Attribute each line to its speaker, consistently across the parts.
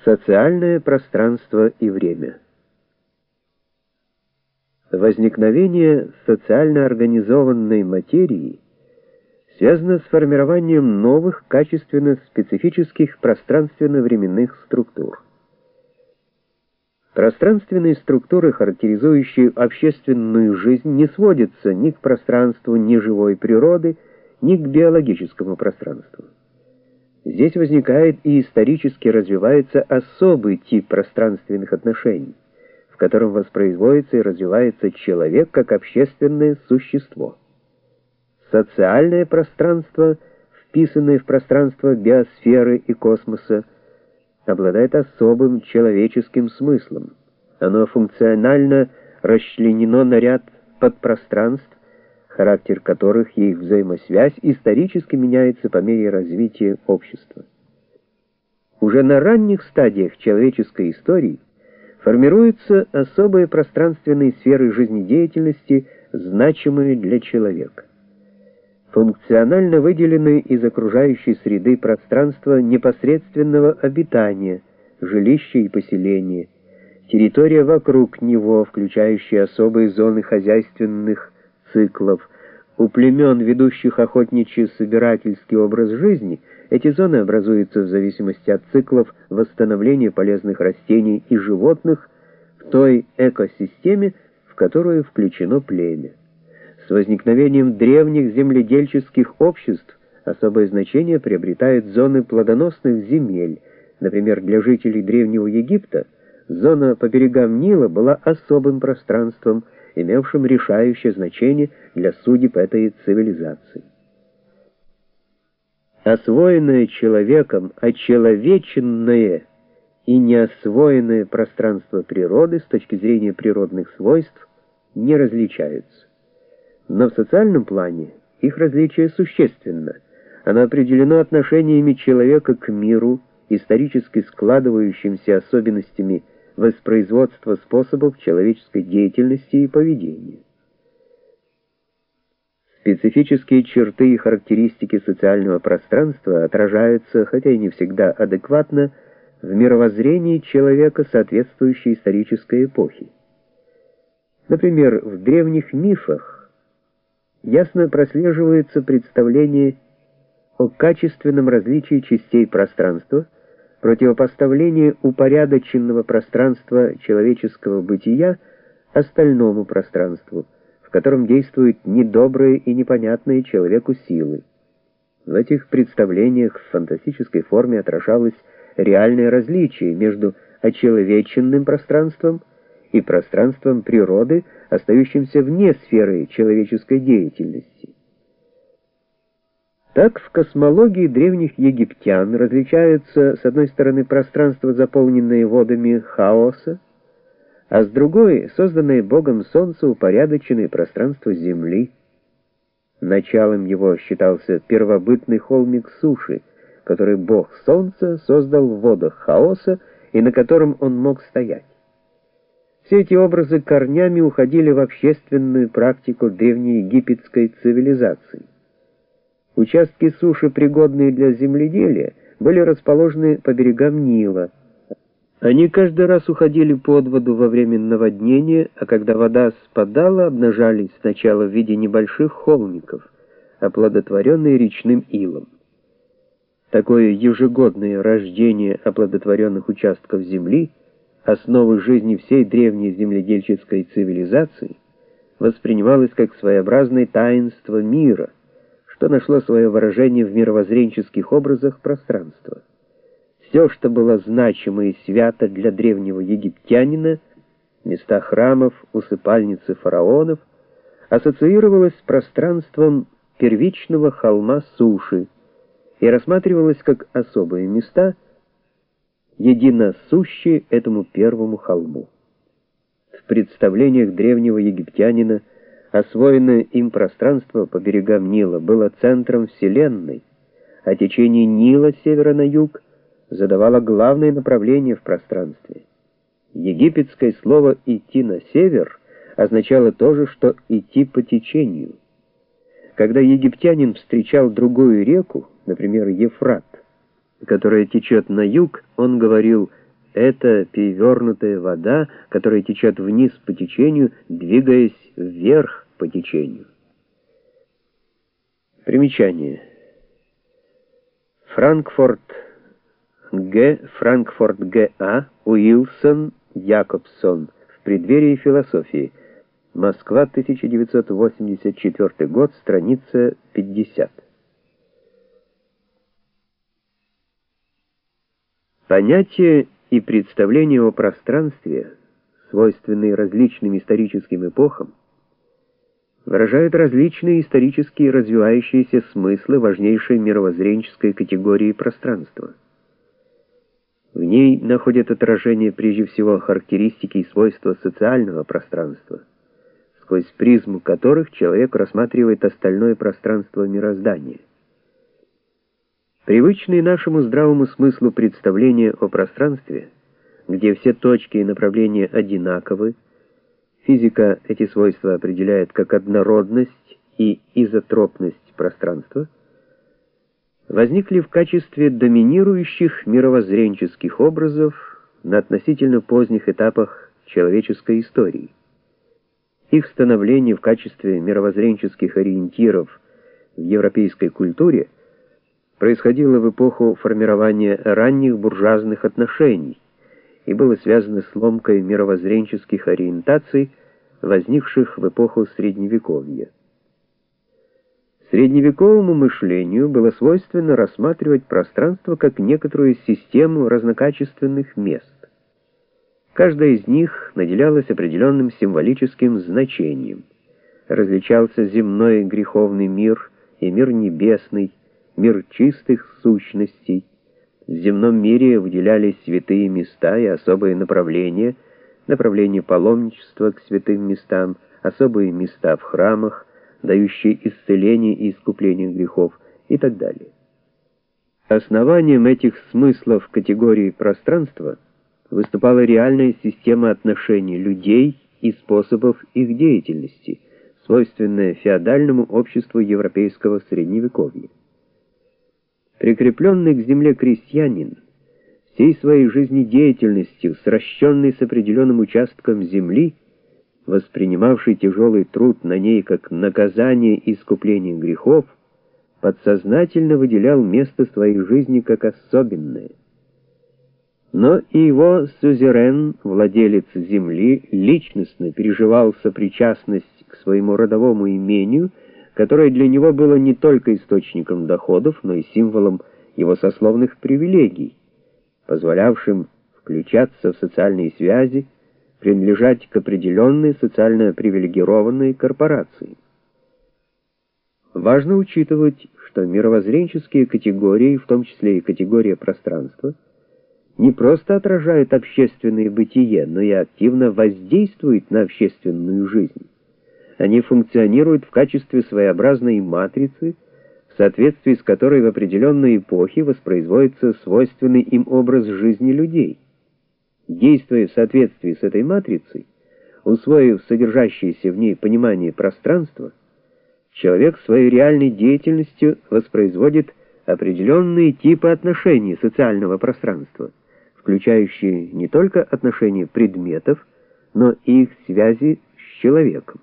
Speaker 1: Социальное пространство и время. Возникновение социально организованной материи связано с формированием новых качественно-специфических пространственно-временных структур. Пространственные структуры, характеризующие общественную жизнь, не сводятся ни к пространству неживой природы, ни к биологическому пространству. Здесь возникает и исторически развивается особый тип пространственных отношений, в котором воспроизводится и развивается человек как общественное существо. Социальное пространство, вписанное в пространство биосферы и космоса, обладает особым человеческим смыслом. Оно функционально расчленено на ряд подпространств, характер которых и их взаимосвязь исторически меняется по мере развития общества. Уже на ранних стадиях человеческой истории формируются особые пространственные сферы жизнедеятельности, значимые для человека. Функционально выделены из окружающей среды пространства непосредственного обитания, жилища и поселения, территория вокруг него, включающая особые зоны хозяйственных циклов. У племен, ведущих охотничьи-собирательский образ жизни, эти зоны образуются в зависимости от циклов восстановления полезных растений и животных в той экосистеме, в которую включено племя. С возникновением древних земледельческих обществ особое значение приобретают зоны плодоносных земель. Например, для жителей Древнего Египта зона по берегам Нила была особым пространством, имевшим решающее значение для судеб этой цивилизации. Освоенное человеком, очеловеченное и неосвоенное пространство природы с точки зрения природных свойств не различаются. Но в социальном плане их различие существенно. Оно определено отношениями человека к миру, исторически складывающимися особенностями воспроизводства способов человеческой деятельности и поведения. Специфические черты и характеристики социального пространства отражаются, хотя и не всегда адекватно, в мировоззрении человека соответствующей исторической эпохи. Например, в древних мифах ясно прослеживается представление о качественном различии частей пространства, противопоставление упорядоченного пространства человеческого бытия остальному пространству, в котором действуют недобрые и непонятные человеку силы. В этих представлениях в фантастической форме отражалось реальное различие между очеловеченным пространством и пространством природы, остающимся вне сферы человеческой деятельности. Так в космологии древних египтян различаются с одной стороны пространства, заполненные водами хаоса, а с другой созданное Богом Солнце упорядоченное пространство Земли. Началом его считался первобытный холмик суши, который Бог Солнца создал в водах хаоса и на котором он мог стоять. Все эти образы корнями уходили в общественную практику древнеегипетской цивилизации. Участки суши, пригодные для земледелия, были расположены по берегам Нила. Они каждый раз уходили под воду во время наводнения, а когда вода спадала, обнажались сначала в виде небольших холмиков, оплодотворенные речным илом. Такое ежегодное рождение оплодотворенных участков земли, основы жизни всей древней земледельческой цивилизации, воспринималось как своеобразное таинство мира, что нашло свое выражение в мировоззренческих образах пространства. Все, что было значимо и свято для древнего египтянина, места храмов, усыпальницы фараонов, ассоциировалось с пространством первичного холма суши и рассматривалось как особые места, единосущие этому первому холму. В представлениях древнего египтянина освоенное им пространство по берегам Нила было центром Вселенной, а течение Нила с севера на юг задавало главное направление в пространстве. Египетское слово «идти на север» означало то же, что «идти по течению». Когда египтянин встречал другую реку, например, Ефрат, которая течет на юг, он говорил это перевернутая вода, которая течет вниз по течению, двигаясь вверх по течению. Примечание. Франкфурт Г.А., Уилсон, Якобсон. В преддверии философии. Москва, 1984 год, страница 50. Понятия и представления о пространстве, свойственные различным историческим эпохам, выражают различные исторические развивающиеся смыслы важнейшей мировоззренческой категории пространства. В ней находят отражение прежде всего характеристики и свойства социального пространства, сквозь призму которых человек рассматривает остальное пространство мироздания. Привычные нашему здравому смыслу представления о пространстве, где все точки и направления одинаковы, физика эти свойства определяет как однородность и изотропность пространства, возникли в качестве доминирующих мировоззренческих образов на относительно поздних этапах человеческой истории. Их становление в качестве мировоззренческих ориентиров в европейской культуре происходило в эпоху формирования ранних буржуазных отношений и было связано с ломкой мировоззренческих ориентаций, возникших в эпоху Средневековья. Средневековому мышлению было свойственно рассматривать пространство как некоторую систему разнокачественных мест. Каждая из них наделялась определенным символическим значением. Различался земной греховный мир и мир небесный, мир чистых сущностей. В земном мире выделялись святые места и особые направления, направление паломничества к святым местам, особые места в храмах, дающие исцеление и искупление грехов и так далее. Основанием этих смыслов категории пространства выступала реальная система отношений людей и способов их деятельности, свойственная феодальному обществу европейского средневековья. Прикрепленный к земле крестьянин, всей своей жизнедеятельностью, сращенный с определенным участком земли, воспринимавший тяжелый труд на ней как наказание и искупление грехов, подсознательно выделял место своей жизни как особенное. Но и его сюзерен, владелец земли, личностно переживал сопричастность к своему родовому имению, которое для него было не только источником доходов, но и символом его сословных привилегий, позволявшим включаться в социальные связи, принадлежать к определенной социально привилегированной корпорации. Важно учитывать, что мировоззренческие категории, в том числе и категория пространства, не просто отражают общественное бытие, но и активно воздействуют на общественную жизнь. Они функционируют в качестве своеобразной матрицы, в соответствии с которой в определенной эпохе воспроизводится свойственный им образ жизни людей. Действуя в соответствии с этой матрицей, усвоив содержащееся в ней понимание пространства, человек своей реальной деятельностью воспроизводит определенные типы отношений социального пространства, включающие не только отношения предметов, но и их связи с человеком.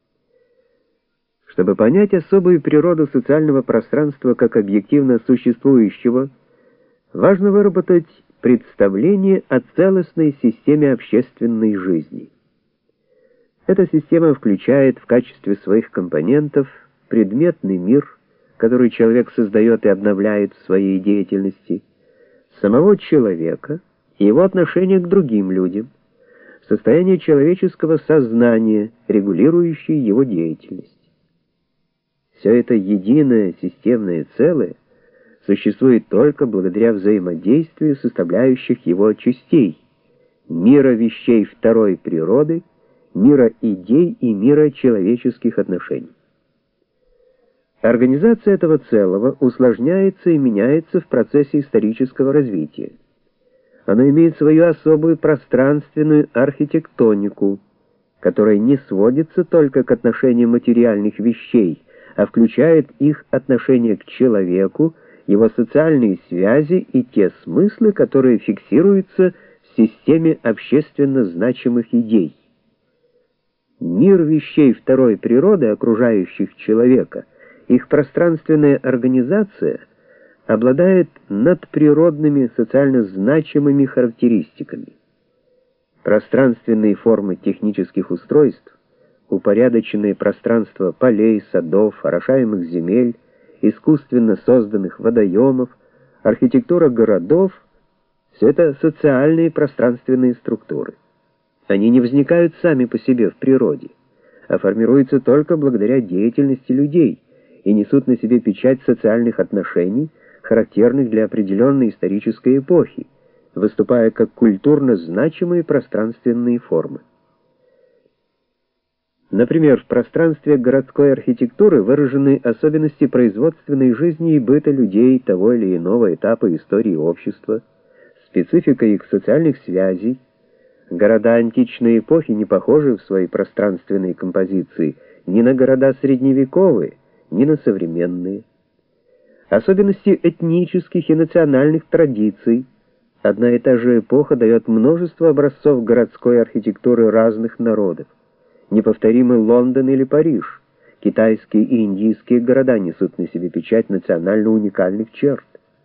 Speaker 1: Чтобы понять особую природу социального пространства как объективно существующего, важно выработать представление о целостной системе общественной жизни. Эта система включает в качестве своих компонентов предметный мир, который человек создает и обновляет в своей деятельности, самого человека и его отношение к другим людям, состояние человеческого сознания, регулирующее его деятельность. Все это единое системное целое существует только благодаря взаимодействию составляющих его частей: мира вещей второй природы, мира идей и мира человеческих отношений. Организация этого целого усложняется и меняется в процессе исторического развития. Оно имеет свою особую пространственную архитектонику, которая не сводится только к отношению материальных вещей, а включает их отношение к человеку, его социальные связи и те смыслы, которые фиксируются в системе общественно значимых идей. Мир вещей второй природы, окружающих человека, их пространственная организация обладает надприродными социально значимыми характеристиками. Пространственные формы технических устройств, упорядоченные пространства полей, садов, орошаемых земель, искусственно созданных водоемов, архитектура городов — все это социальные пространственные структуры. Они не возникают сами по себе в природе, а формируются только благодаря деятельности людей и несут на себе печать социальных отношений, характерных для определенной исторической эпохи, выступая как культурно значимые пространственные формы. Например, в пространстве городской архитектуры выражены особенности производственной жизни и быта людей того или иного этапа истории общества, специфика их социальных связей. Города античной эпохи не похожи в своей пространственной композиции ни на города средневековые, ни на современные. Особенности этнических и национальных традиций. Одна и та же эпоха дает множество образцов городской архитектуры разных народов. Неповторимый Лондон или Париж, китайские и индийские города несут на себе печать национально уникальных черт.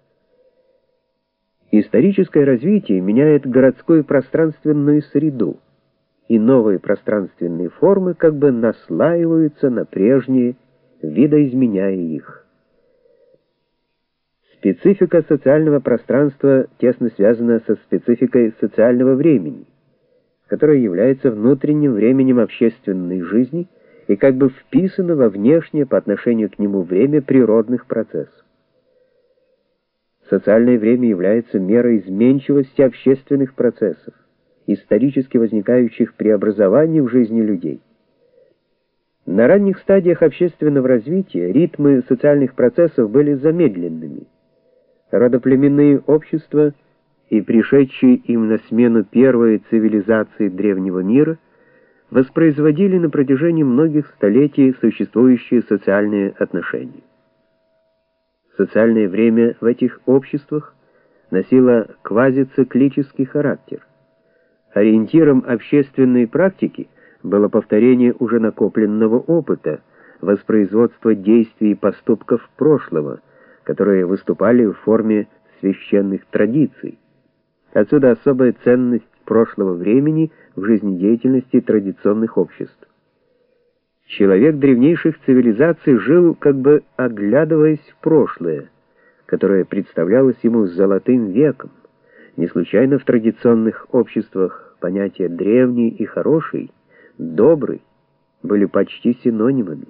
Speaker 1: Историческое развитие меняет городскую пространственную среду, и новые пространственные формы как бы наслаиваются на прежние, видоизменяя их. Специфика социального пространства тесно связана со спецификой социального времени, которое является внутренним временем общественной жизни и как бы вписано во внешнее по отношению к нему время природных процессов. Социальное время является мерой изменчивости общественных процессов, исторически возникающих преобразований в жизни людей. На ранних стадиях общественного развития ритмы социальных процессов были замедленными. Родоплеменные общества и пришедшие им на смену первые цивилизации древнего мира воспроизводили на протяжении многих столетий существующие социальные отношения. Социальное время в этих обществах носило квазициклический характер. Ориентиром общественной практики было повторение уже накопленного опыта, воспроизводство действий и поступков прошлого, которые выступали в форме священных традиций. Отсюда особая ценность прошлого времени в жизнедеятельности традиционных обществ. Человек древнейших цивилизаций жил, как бы оглядываясь в прошлое, которое представлялось ему золотым веком. Не случайно в традиционных обществах понятия «древний» и «хороший», «добрый» были почти синонимами.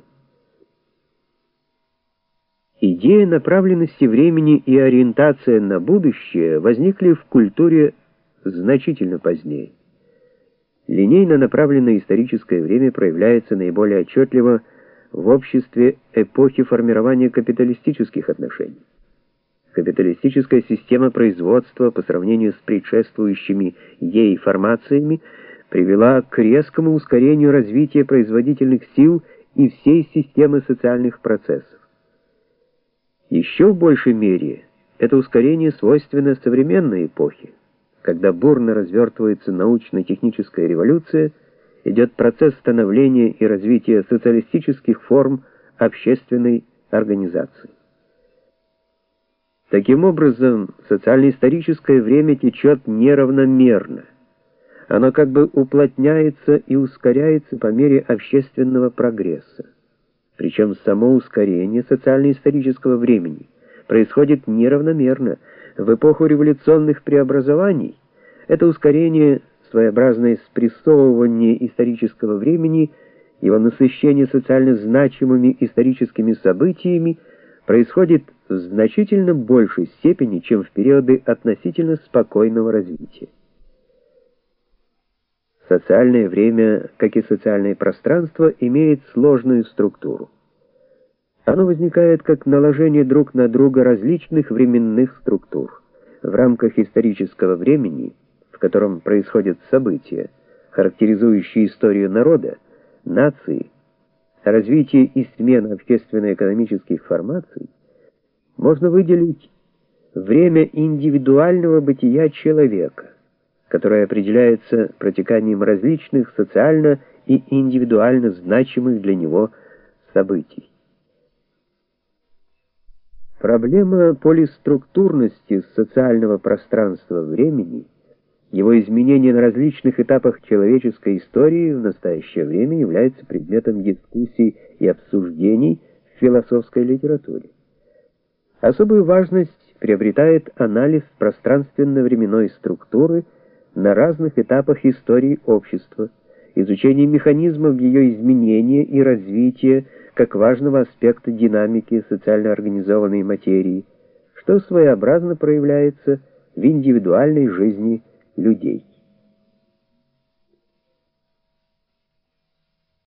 Speaker 1: Идея направленности времени и ориентация на будущее возникли в культуре значительно позднее. Линейно направленное историческое время проявляется наиболее отчетливо в обществе эпохи формирования капиталистических отношений. Капиталистическая система производства по сравнению с предшествующими ей формациями привела к резкому ускорению развития производительных сил и всей системы социальных процессов. Еще в большей мере это ускорение свойственно современной эпохе, когда бурно развертывается научно-техническая революция, идет процесс становления и развития социалистических форм общественной организации. Таким образом, социально-историческое время течет неравномерно. Оно как бы уплотняется и ускоряется по мере общественного прогресса. Причем само ускорение социально-исторического времени происходит неравномерно. В эпоху революционных преобразований это ускорение, своеобразное спрессовывание исторического времени, его насыщение социально значимыми историческими событиями происходит в значительно большей степени, чем в периоды относительно спокойного развития. Социальное время, как и социальное пространство, имеет сложную структуру. Оно возникает как наложение друг на друга различных временных структур. В рамках исторического времени, в котором происходят события, характеризующие историю народа, нации, развитие и смена общественно-экономических формаций, можно выделить время индивидуального бытия человека, которое определяется протеканием различных социально и индивидуально значимых для него событий. Проблема полиструктурности социального пространства времени, его изменения на различных этапах человеческой истории в настоящее время является предметом дискуссий и обсуждений в философской литературе. Особую важность приобретает анализ пространственно-временной структуры на разных этапах истории общества, изучение механизмов ее изменения и развития как важного аспекта динамики социально организованной материи, что своеобразно проявляется в индивидуальной жизни людей.